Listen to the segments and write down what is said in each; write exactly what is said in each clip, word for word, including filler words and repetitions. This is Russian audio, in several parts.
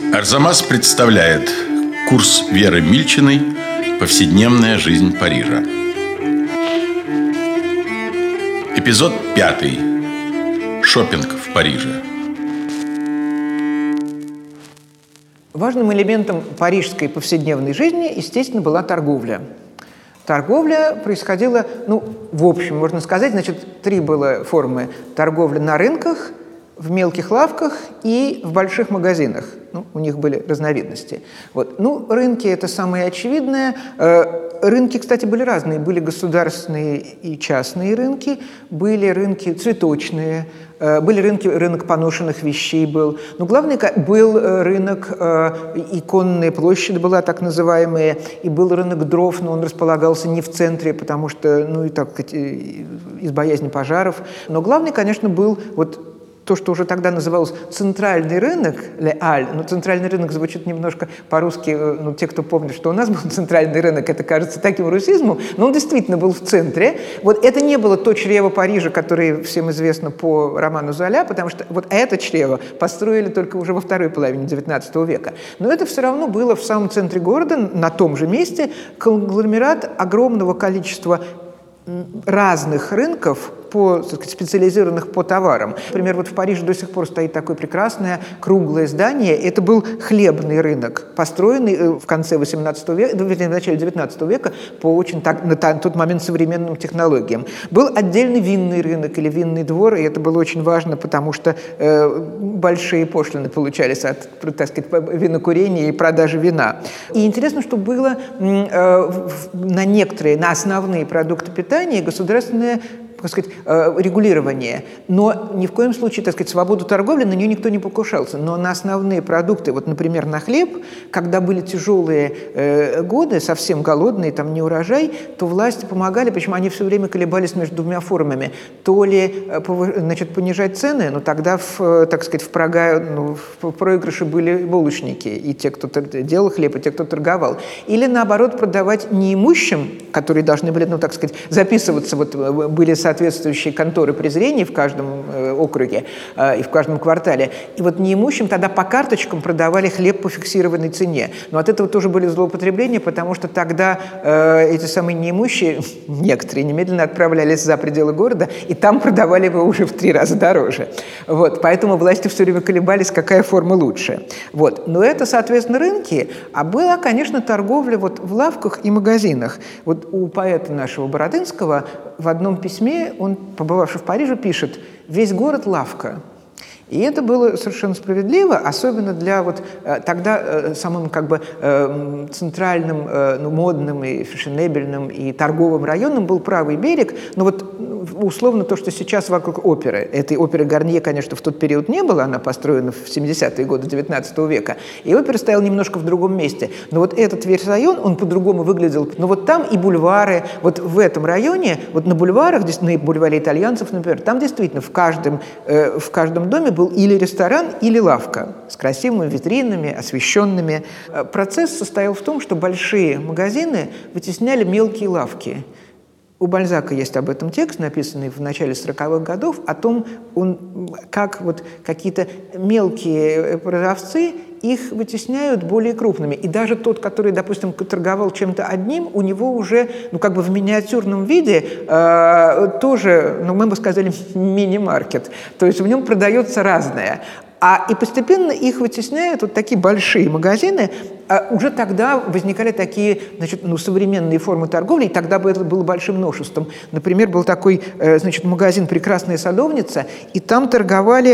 Арзамас представляет курс Веры Мильчиной «Повседневная жизнь Парижа». Эпизод пятый. Шопинг в Париже. Важным элементом парижской повседневной жизни, естественно, была торговля. Торговля происходила, ну, в общем, можно сказать, значит, три было формы: торговля на рынках, в мелких лавках и в больших магазинах. Ну, у них были разновидности. Вот. Ну, рынки – это самое очевидное. Рынки, кстати, были разные. Были государственные и частные рынки, были рынки цветочные, были рынки, рынок поношенных вещей был. Но главное, был рынок, иконная площадь была так называемая, и был рынок дров, но он располагался не в центре, потому что, ну, и так, из боязни пожаров. Но главный, конечно, был вот то, что уже тогда называлось центральный рынок, «le Halles», но центральный рынок звучит немножко по-русски, ну, те, кто помнит, что у нас был центральный рынок, это кажется таким русизмом, но он действительно был в центре. Вот это не было то чрево Парижа, которое всем известно по роману Золя, потому что вот это чрево построили только уже во второй половине девятнадцатого века. Но это все равно было в самом центре города, на том же месте, конгломерат огромного количества разных рынков, по, так сказать, специализированных по товарам. Например, вот в Париже до сих пор стоит такое прекрасное круглое здание. Это был хлебный рынок, построенный в конце восемнадцатого века, в начале девятнадцатого века по очень так, на тот момент современным технологиям. Был отдельный винный рынок или винный двор, и это было очень важно, потому что э, большие пошлины получались от, так сказать, винокурения и продажи вина. И интересно, что было э, на некоторые, на основные продукты питания государственное, так сказать, регулирование. Но ни в коем случае, так сказать, свободу торговли, на нее никто не покушался. Но на основные продукты, вот, например, на хлеб, когда были тяжелые э, годы, совсем голодные, там не урожай, то власти помогали, причем они все время колебались между двумя формами. То ли значит, понижать цены, но тогда, в, так сказать, в, прога, ну, в проигрыше были булочники, и те, кто делал хлеб, и те, кто торговал. Или, наоборот, продавать неимущим, которые должны были, ну, так сказать, записываться, вот были соответствующие конторы презрений в каждом э, округе э, и в каждом квартале. И вот неимущим тогда по карточкам продавали хлеб по фиксированной цене. Но от этого тоже были злоупотребления, потому что тогда э, эти самые неимущие, некоторые, немедленно отправлялись за пределы города, и там продавали его уже в три раза дороже. Вот. Поэтому власти все время колебались, какая форма лучше. Вот. Но это, соответственно, рынки, а была, конечно, торговля вот в лавках и магазинах. Вот у поэта нашего Бородынского в одном письме он, побывавший в Париже, пишет: «Весь город – лавка». И это было совершенно справедливо, особенно для вот тогда самым как бы центральным, ну, модным и фешенебельным и торговым районом был правый берег. Но вот условно то, что сейчас вокруг оперы. Этой оперы Гарнье, конечно, в тот период не было, она построена в семидесятые годы девятнадцатого века, и опера стояла немножко в другом месте. Но вот этот весь район, он по-другому выглядел. Но вот там и бульвары, вот в этом районе, вот на бульварах, на бульваре итальянцев, например, там действительно в каждом, в каждом доме был или ресторан, или лавка с красивыми витринами, освещенными. Процесс состоял в том, что большие магазины вытесняли мелкие лавки. У Бальзака есть об этом текст, написанный в начале сороковых годов, о том, он, как вот какие-то мелкие продавцы их вытесняют более крупными. И даже тот, который, допустим, торговал чем-то одним, у него уже, ну, как бы в миниатюрном виде э, тоже, ну, мы бы сказали, мини-маркет. То есть в нем продается разное. А и постепенно их вытесняют вот такие большие магазины. А уже тогда возникали такие, значит, ну, современные формы торговли, и тогда бы это было большим новшеством. Например, был такой, значит, магазин «Прекрасная садовница», и там торговали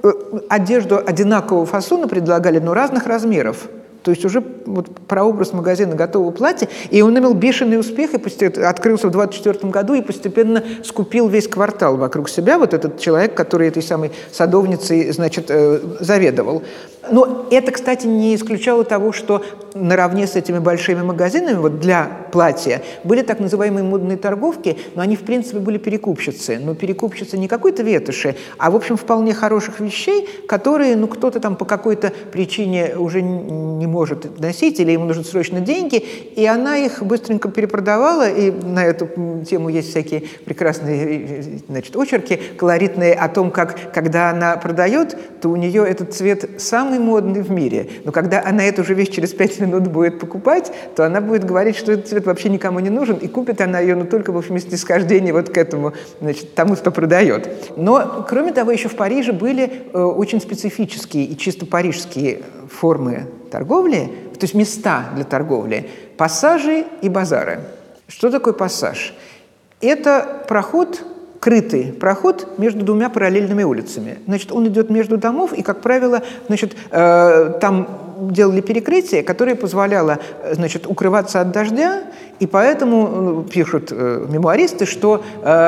одежду одинакового фасона, предлагали, но разных размеров. То есть уже вот прообраз магазина готового платья, и он имел бешеный успех, и открылся в двадцать четвёртом году и постепенно скупил весь квартал вокруг себя, вот этот человек, который этой самой садовницей, значит, заведовал. Но это, кстати, не исключало того, что наравне с этими большими магазинами вот для платья. Были так называемые модные торговки, но они, в принципе, были перекупщицы. Но перекупщицы не какой-то ветоши, а, в общем, вполне хороших вещей, которые, ну, кто-то там по какой-то причине уже не может носить, или ему нужны срочно деньги, и она их быстренько перепродавала, и на эту тему есть всякие прекрасные, значит, очерки колоритные о том, как, когда она продает, то у нее этот цвет самый модный в мире. Но когда она эту же вещь через пять минут будет покупать, то она будет говорить, что этот цвет вообще никому не нужен, и купит она ее, ну, только, в общем, снисхождение вот к этому, значит, тому, кто продает. Но, кроме того, еще в Париже были э, очень специфические и чисто парижские формы торговли, то есть места для торговли, пассажи и базары. Что такое пассаж? Это проход, крытый проход между двумя параллельными улицами. Значит, он идет между домов, и, как правило, значит, э, там делали перекрытие, которое позволяло, значит, укрываться от дождя, и поэтому пишут э, мемуаристы, что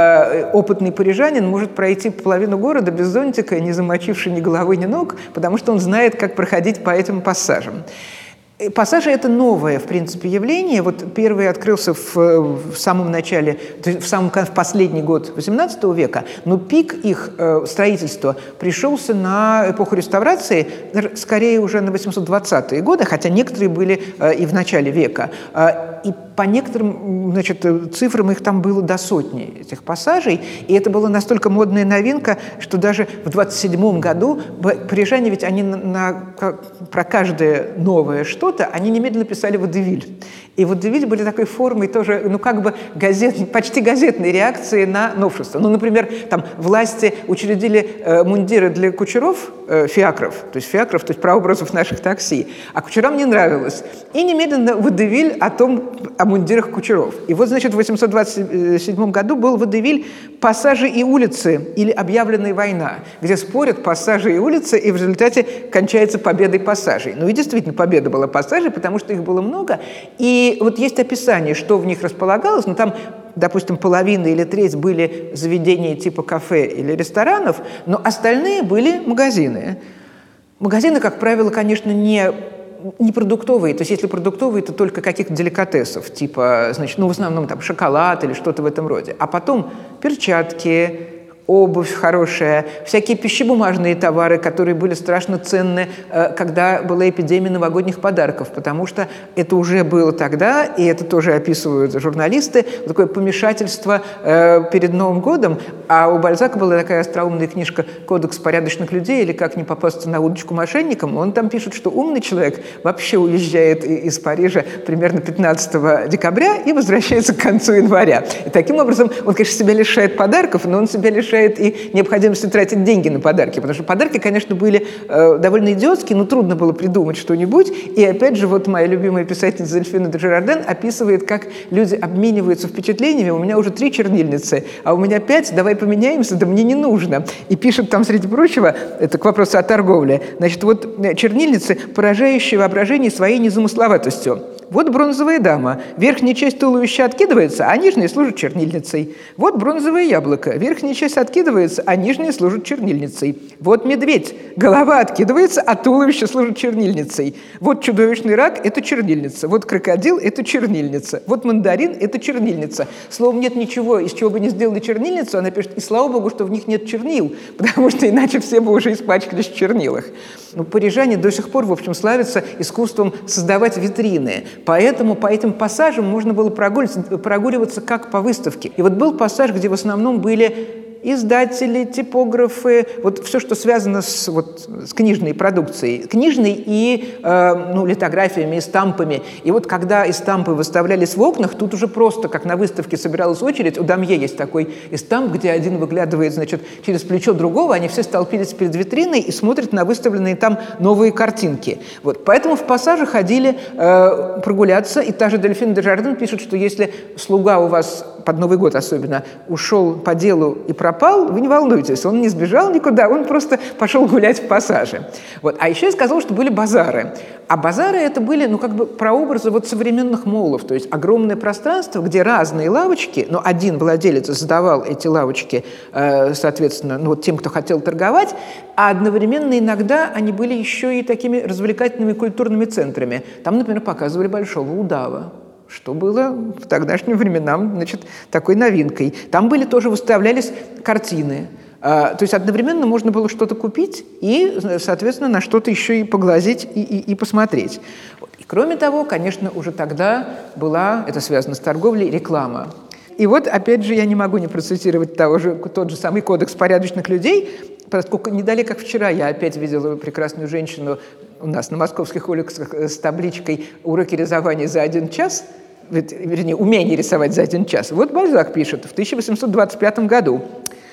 э, опытный парижанин может пройти половину города без зонтика, не замочивши ни головы, ни ног, потому что он знает, как проходить по этим пассажам. Пассажи – это новое, в принципе, явление. Вот первый открылся в, в самом начале, то есть в, самом, в последний год восемнадцатого века, но пик их э, строительства пришелся на эпоху реставрации, скорее уже на восемьсот двадцатые годы, хотя некоторые были э, и в начале века. Э, и по некоторым, значит, цифрам их там было до сотни, этих пассажей, и это была настолько модная новинка, что даже в двадцать седьмом году парижане, ведь они на, на, про каждое новое что-то, они немедленно писали «водевиль». И водевиль были такой формой тоже, ну, как бы газет, почти газетной реакции на новшество. Ну, например, там власти учредили э, мундиры для кучеров, э, фиакров, то есть фиакров, то есть прообразов наших такси, а кучерам не нравилось. И немедленно водевиль о том, о мундирах кучеров. И вот, значит, в восемьсот двадцать седьмом году был водевиль «Пассажи и улицы» или «Объявленная война», где спорят пассажи и улицы, и в результате кончается победой пассажей. Ну и действительно, победа была пассажей, потому что их было много, и И вот есть описание, что в них располагалось, но там, допустим, половина или треть были заведения типа кафе или ресторанов, но остальные были магазины. Магазины, как правило, конечно, не, не продуктовые, то есть если продуктовые, то только каких-то деликатесов, типа, значит, ну, в основном там шоколад или что-то в этом роде. А потом перчатки, обувь хорошая, всякие пищебумажные товары, которые были страшно ценны, когда была эпидемия новогодних подарков, потому что это уже было тогда, и это тоже описывают журналисты, такое помешательство перед Новым годом. А у Бальзака была такая остроумная книжка «Кодекс порядочных людей» или «Как не попасться на удочку мошенникам». Он там пишет, что умный человек вообще уезжает из Парижа примерно пятнадцатого декабря и возвращается к концу января. И таким образом он, конечно, себя лишает подарков, но он себя лишает и необходимости тратить деньги на подарки, потому что подарки, конечно, были э, довольно идиотские, но трудно было придумать что-нибудь. И опять же, вот моя любимая писательница Дельфина де Жирарден описывает, как люди обмениваются впечатлениями. У меня уже три чернильницы, а у меня пять, давай поменяемся, да мне не нужно. И пишет там, среди прочего, это к вопросу о торговле, значит, вот чернильницы, поражающие воображение своей незамысловатостью. Вот бронзовая дама. Верхняя часть туловища откидывается, а нижняя служит чернильницей. Вот бронзовое яблоко. Верхняя часть откидывается, а нижняя служит чернильницей. Вот медведь. Голова откидывается, а туловище служит чернильницей. Вот чудовищный рак – это чернильница. Вот крокодил – это чернильница. Вот мандарин – это чернильница. Словом, нет ничего, из чего бы не сделали чернильницу. Она пишет, и слава богу, что в них нет чернил, потому что иначе все бы уже испачкались в чернилах. Но парижане до сих пор, в общем, славятся искусством создавать витрины. Поэтому по этим пассажам можно было прогуливаться, прогуливаться как по выставке. И вот был пассаж, где в основном были издатели, типографы, вот все, что связано с, вот, с книжной продукцией, книжной и э, ну, литографиями, и стампами. И вот когда эстампы выставлялись в окнах, тут уже просто, как на выставке, собиралась очередь. У Дамье есть такой эстамп, где один выглядывает, значит, через плечо другого, они все столпились перед витриной и смотрят на выставленные там новые картинки. Вот. Поэтому в пассаже ходили э, прогуляться, и та же Дельфина де Жарден пишет, что если слуга у вас, под Новый год особенно, ушел по делу и пропал, вы не волнуйтесь, он не сбежал никуда, он просто пошел гулять в пассаже. Вот. А еще я сказала, что были базары. А базары это были, ну, как бы прообразы вот современных моллов, то есть огромное пространство, где разные лавочки, но один владелец сдавал эти лавочки, э, соответственно, ну, вот тем, кто хотел торговать, а одновременно иногда они были еще и такими развлекательными культурными центрами. Там, например, показывали большого удава, что было в тогдашним временам, значит, такой новинкой. Там были тоже, выставлялись картины. То есть одновременно можно было что-то купить и, соответственно, на что-то еще и поглазеть и, и, и посмотреть. И, кроме того, конечно, уже тогда была, это связано с торговлей, реклама. И вот, опять же, я не могу не процитировать того же, тот же самый кодекс порядочных людей, поскольку не далее, как вчера, я опять видела прекрасную женщину у нас на московских улицах с табличкой «Уроки рисования за один час», вернее, умение рисовать за один час. Вот Бальзак пишет в тысяча восемьсот двадцать пятом году.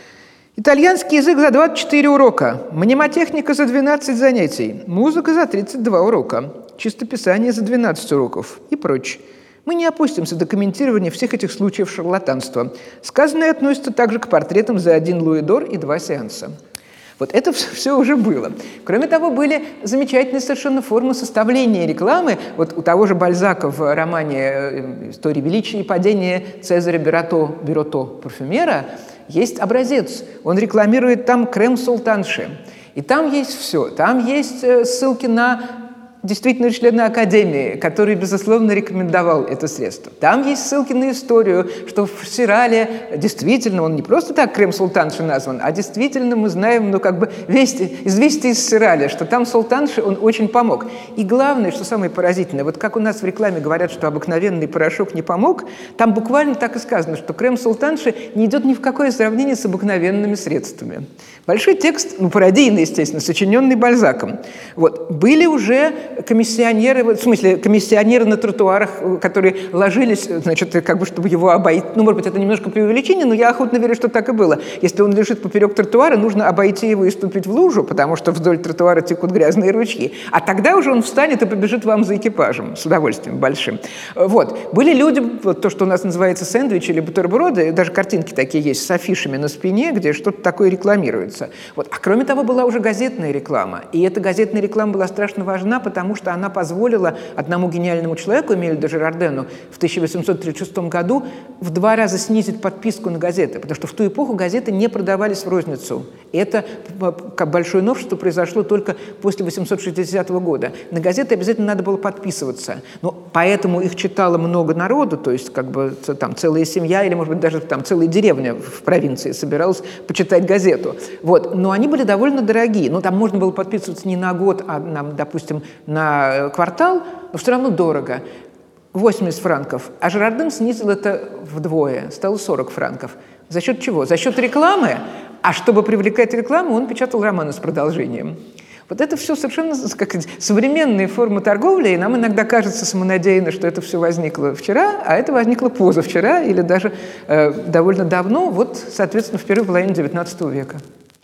Итальянский язык за двадцать четыре урока, мнемотехника за двенадцать занятий, музыка за тридцать два урока, чистописание за двенадцать уроков и прочее. Мы не опустимся до комментирования всех этих случаев шарлатанства. Сказанное относится также к портретам за один луидор и два сеанса. Вот это все уже было. Кроме того, были замечательные совершенно формы составления рекламы. Вот у того же Бальзака в романе «История величия и падения» Цезаря Бирото, Бирото парфюмера есть образец. Он рекламирует там крем султанши. И там есть все. Там есть ссылки на действительно члена Академии, который, безусловно, рекомендовал это средство. Там есть ссылки на историю, что в Сирале действительно, он не просто так крем султанши назван, а действительно мы знаем, ну, как бы, вести, известие из Сираля, что там султанши он очень помог. И главное, что самое поразительное, вот как у нас в рекламе говорят, что обыкновенный порошок не помог, там буквально так и сказано, что крем султанши не идет ни в какое сравнение с обыкновенными средствами. Большой текст, ну, пародийный, естественно, сочиненный Бальзаком. Вот. Были уже комиссионеры, в смысле, комиссионеры на тротуарах, которые ложились, значит, как бы, чтобы его обойти. Ну, может быть, это немножко преувеличение, но я охотно верю, что так и было. Если он лежит поперек тротуара, нужно обойти его и ступить в лужу, потому что вдоль тротуара текут грязные ручьи. А тогда уже он встанет и побежит вам за экипажем с удовольствием большим. Вот. Были люди, вот то, что у нас называется сэндвичи или бутерброды, даже картинки такие есть с афишами на спине, где что-то такое рекламируется. Вот. А кроме того, была уже газетная реклама. И эта газетная реклама была страшно важна, потому что она позволила одному гениальному человеку, Эмилю де Жерардену, в тысяча восемьсот тридцать шестом году в два раза снизить подписку на газеты, потому что в ту эпоху газеты не продавались в розницу. И это, как большое новшество, произошло только после восемьсот шестидесятого года. На газеты обязательно надо было подписываться. Но поэтому их читало много народу, то есть как бы там целая семья или, может быть, даже там целая деревня в провинции собиралась почитать газету. Вот. Но они были довольно дорогие. Ну, там можно было подписываться не на год, а, на, допустим, на квартал, но все равно дорого. восемьдесят франков. А Жерарден снизил это вдвое, стало сорок франков. За счет чего? За счет рекламы. А чтобы привлекать рекламу, он печатал романы с продолжением. Вот это все совершенно как современные формы торговли, и нам иногда кажется самонадеянно, что это все возникло вчера, а это возникло позавчера или даже э, довольно давно, вот, соответственно, в первой половине девятнадцатого века.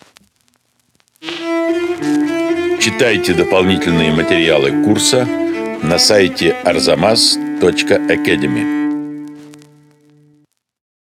Читайте дополнительные материалы курса на сайте арзамас точка академи.